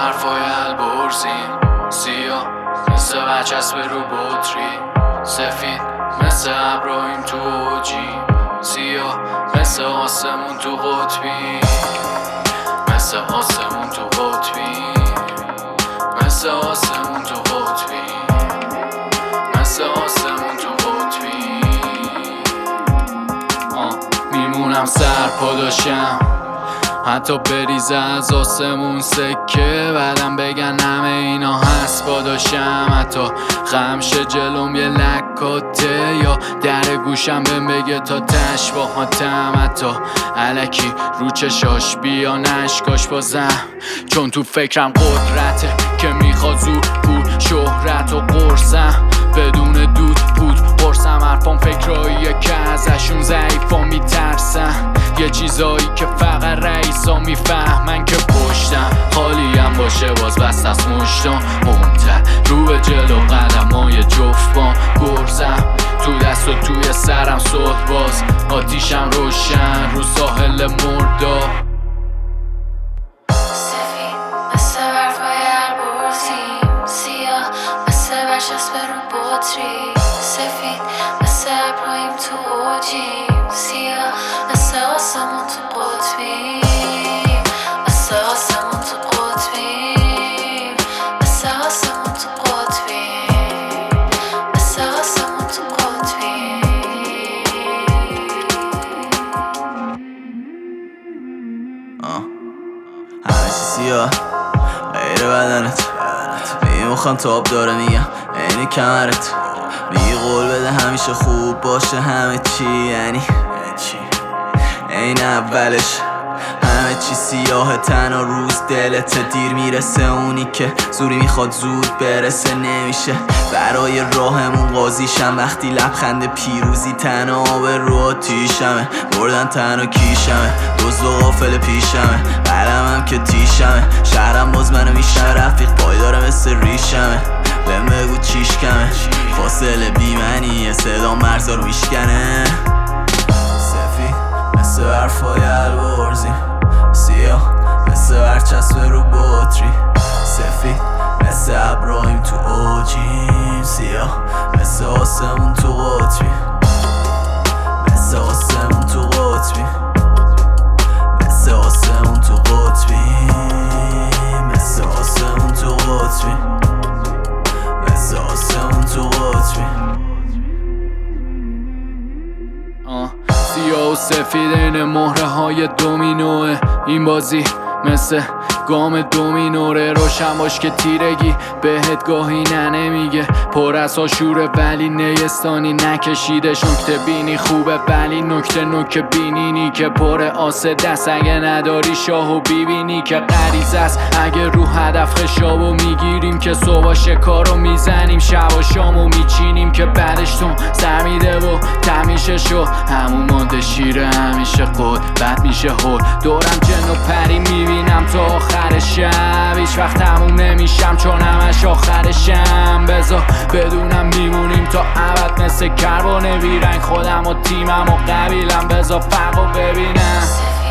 حرفای البرزیم، سیاه مثل برچسب رو بطری، سفید مثل ابراهیم تو اوجیم، سیاه مثل آسمون تو قطبی، مثل آسمون تو قطبی، مثل آسمون تو قطبی، مثل آسمون تو قطبی. میمونم سر پاداشم حتی بریزه از آسمون سکه، بعدم بگن همه اینا هست پاداشم، حتی خمشه جلوم یه لکاته یا در گوشم بهم بگه تا تش باهاتم، حتی علکی رو چشاش بیا نشکاش بازم، چون تو فکرم قدرته که میخواد زور پول شهرت و قرصم، بدون دود بود قرصم حرفام فکراییه که ازشون ضعیفا میترسن، یه چیزایی که فقط رئیسا میفهمن که پشتم خالیم باشه باز بست از مشتم، منتر رو به جلو قدمای جفتم، گرزم تو دست و توی سرم صد باز، آتیشم روشن رو ساحل مردا، سفید مثل برفای البرزیم، سیاه مثل برچسب رو بطری، سفید مثل ابراهیم تو اوجیم، سیاه مثل آسمون تو قطبی، مثل آسمون تو قطبی، مثل آسمون تو قطبی، مثل آسمون تو قطبی. همه چی سیاه غیر بدنت، میگی مخم تاب داره میگم اینی کمرت، میگی قول بده همیشه خوب باشه همه چی، یعنی چی؟ این اولش همه چی سیاه، تنها روز دلت دیر میرسه، اونی که زوری میخواد زود برسه نمیشه، برای راهمون قاضیشم وقتی لبخند پیروزی تنها آب رو آتیشمه، بردن تنها کیشمه، دزد و غافل پیشمه، قلمم که تیشمه، شهرم باز منو میشنه، رفیق پایداره مثل ریشمه، بهم بگو چیش کمه، فاصله بیمنیه صدا مرزا رو میشکنه، سفید مثل برفای البرزیم، سیاه مثل برچسب رو بطری، سفید مثل ابراهیم تو اوجیم، سیاه مثل آسمون تو قطبی، مثل آسمون تو قطبی، مثل آسمون تو قطبی، مثل آسمون تو قطبی، مثل آسمون تو قطبی. سیاه و سفید این مهره های دومینوه، این بازی مثل گام دومینوره، روشن باش که تیرگی بهت گاهی نمیگه، پر از آشوره ولی نیستانی نکشیدش، نکته بینی خوبه ولی نکته بینینی که پر آسه دست، اگه نداری شاهو بیبینی که غریزه است، اگه رو هدف خشابو میگیریم که صبح شکارو میزنیم، شب و شامو میچینیم که بعدش تون سر میده و تمیشه شو، همون ماده شیره همیشه خود بد میشه هول، دورم جن و پری میبینم تا آخر شب، هیچ وقت تموم نمیشم چون همش آخرشم، بذار بدونم میمونیم تا ابد مثل کربن بیرنگ، خودم و تیمم و قبیلم، بذار فرقو ببینم.